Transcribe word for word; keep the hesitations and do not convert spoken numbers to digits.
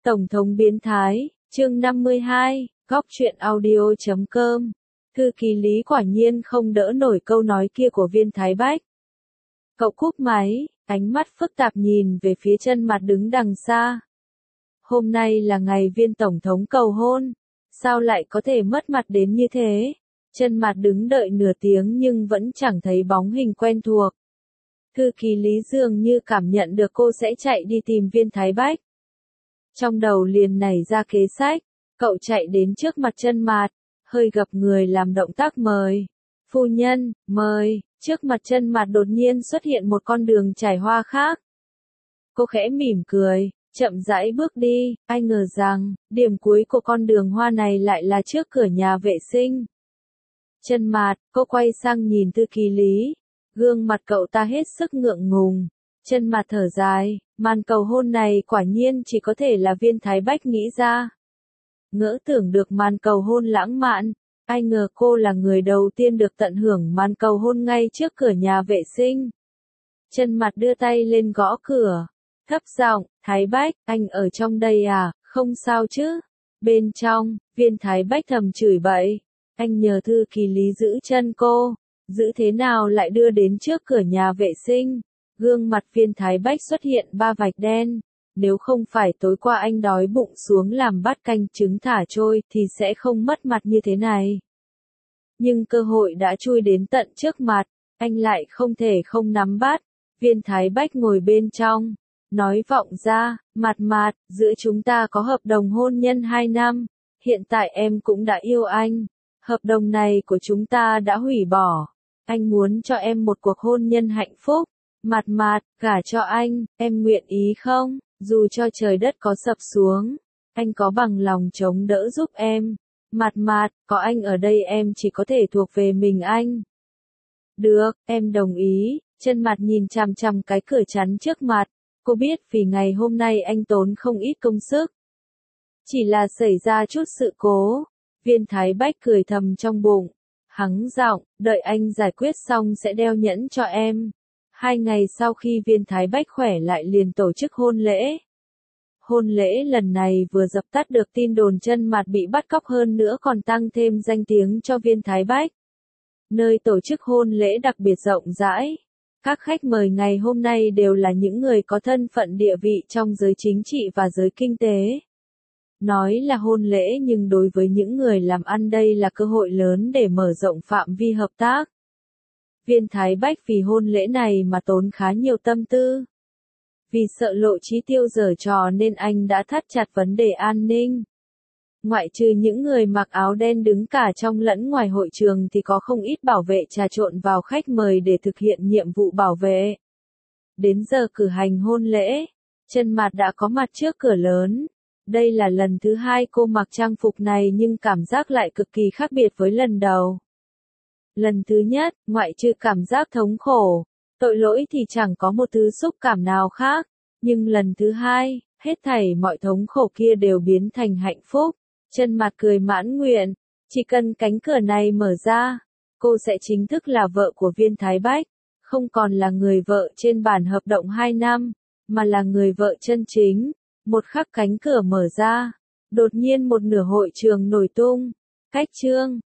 Tổng thống biến thái, chương năm mươi hai, góc truyện audio chấm com. Thư ký Lý quả nhiên không đỡ nổi câu nói kia của Viên Thái Bách. Cậu cúp máy, ánh mắt phức tạp nhìn về phía Chân Mặt đứng đằng xa. Hôm nay là ngày Viên Tổng thống cầu hôn, sao lại có thể mất mặt đến như thế? Chân Mặt đứng đợi nửa tiếng nhưng vẫn chẳng thấy bóng hình quen thuộc. Thư ký Lý dường như cảm nhận được cô sẽ chạy đi tìm Viên Thái Bách. Trong đầu liền nảy ra kế sách, cậu chạy đến trước mặt Chân Mặt, hơi gập người làm động tác mời. Phu nhân, mời, trước mặt Chân Mặt đột nhiên xuất hiện một con đường trải hoa khác. Cô khẽ mỉm cười, chậm rãi bước đi, ai ngờ rằng, điểm cuối của con đường hoa này lại là trước cửa nhà vệ sinh. Chân Mặt, cô quay sang nhìn Thư ký Lý, gương mặt cậu ta hết sức ngượng ngùng. Chân Mặt thở dài, màn cầu hôn này quả nhiên chỉ có thể là Viên Thái Bách nghĩ ra. Ngỡ tưởng được màn cầu hôn lãng mạn, ai ngờ cô là người đầu tiên được tận hưởng màn cầu hôn ngay trước cửa nhà vệ sinh. Chân Mặt đưa tay lên gõ cửa, thấp giọng, Thái Bách, anh ở trong đây à, không sao chứ? Bên trong, Viên Thái Bách thầm chửi bậy, anh nhờ thư ký Lý giữ chân cô, giữ thế nào lại đưa đến trước cửa nhà vệ sinh? Gương mặt Viên Thái Bách xuất hiện ba vạch đen, nếu không phải tối qua anh đói bụng xuống làm bát canh trứng thả trôi thì sẽ không mất mặt như thế này. Nhưng cơ hội đã chui đến tận trước mặt, anh lại không thể không nắm bắt. Viên Thái Bách ngồi bên trong, nói vọng ra, Mặt Mặt, giữa chúng ta có hợp đồng hôn nhân hai năm, hiện tại em cũng đã yêu anh, hợp đồng này của chúng ta đã hủy bỏ, anh muốn cho em một cuộc hôn nhân hạnh phúc. Mặt Mặt, gả cho anh, em nguyện ý không? Dù cho trời đất có sập xuống, anh có bằng lòng chống đỡ giúp em. Mặt Mặt, có anh ở đây em chỉ có thể thuộc về mình anh. Được, em đồng ý. Chân Mặt nhìn chằm chằm cái cửa chắn trước mặt, cô biết vì ngày hôm nay anh tốn không ít công sức. Chỉ là xảy ra chút sự cố. Viên Thái Bách cười thầm trong bụng, hắng giọng, đợi anh giải quyết xong sẽ đeo nhẫn cho em. Hai ngày sau khi Viên Thái Bách khỏe lại liền tổ chức hôn lễ. Hôn lễ lần này vừa dập tắt được tin đồn Chân Mặt bị bắt cóc hơn nữa còn tăng thêm danh tiếng cho Viên Thái Bách. Nơi tổ chức hôn lễ đặc biệt rộng rãi. Các khách mời ngày hôm nay đều là những người có thân phận địa vị trong giới chính trị và giới kinh tế. Nói là hôn lễ nhưng đối với những người làm ăn đây là cơ hội lớn để mở rộng phạm vi hợp tác. Viên Thái Bách vì hôn lễ này mà tốn khá nhiều tâm tư. Vì sợ lộ chi tiêu giở trò nên anh đã thắt chặt vấn đề an ninh. Ngoại trừ những người mặc áo đen đứng cả trong lẫn ngoài hội trường thì có không ít bảo vệ trà trộn vào khách mời để thực hiện nhiệm vụ bảo vệ. Đến giờ cử hành hôn lễ, Chân Mặt đã có mặt trước cửa lớn. Đây là lần thứ hai cô mặc trang phục này nhưng cảm giác lại cực kỳ khác biệt với lần đầu. Lần thứ nhất, ngoại trừ cảm giác thống khổ, tội lỗi thì chẳng có một thứ xúc cảm nào khác. Nhưng lần thứ hai, hết thảy mọi thống khổ kia đều biến thành hạnh phúc. Chân Mặt cười mãn nguyện, chỉ cần cánh cửa này mở ra, cô sẽ chính thức là vợ của Viên Thái Bách, không còn là người vợ trên bản hợp đồng hai năm, mà là người vợ chân chính. Một khắc cánh cửa mở ra, đột nhiên một nửa hội trường nổi tung. Cách chương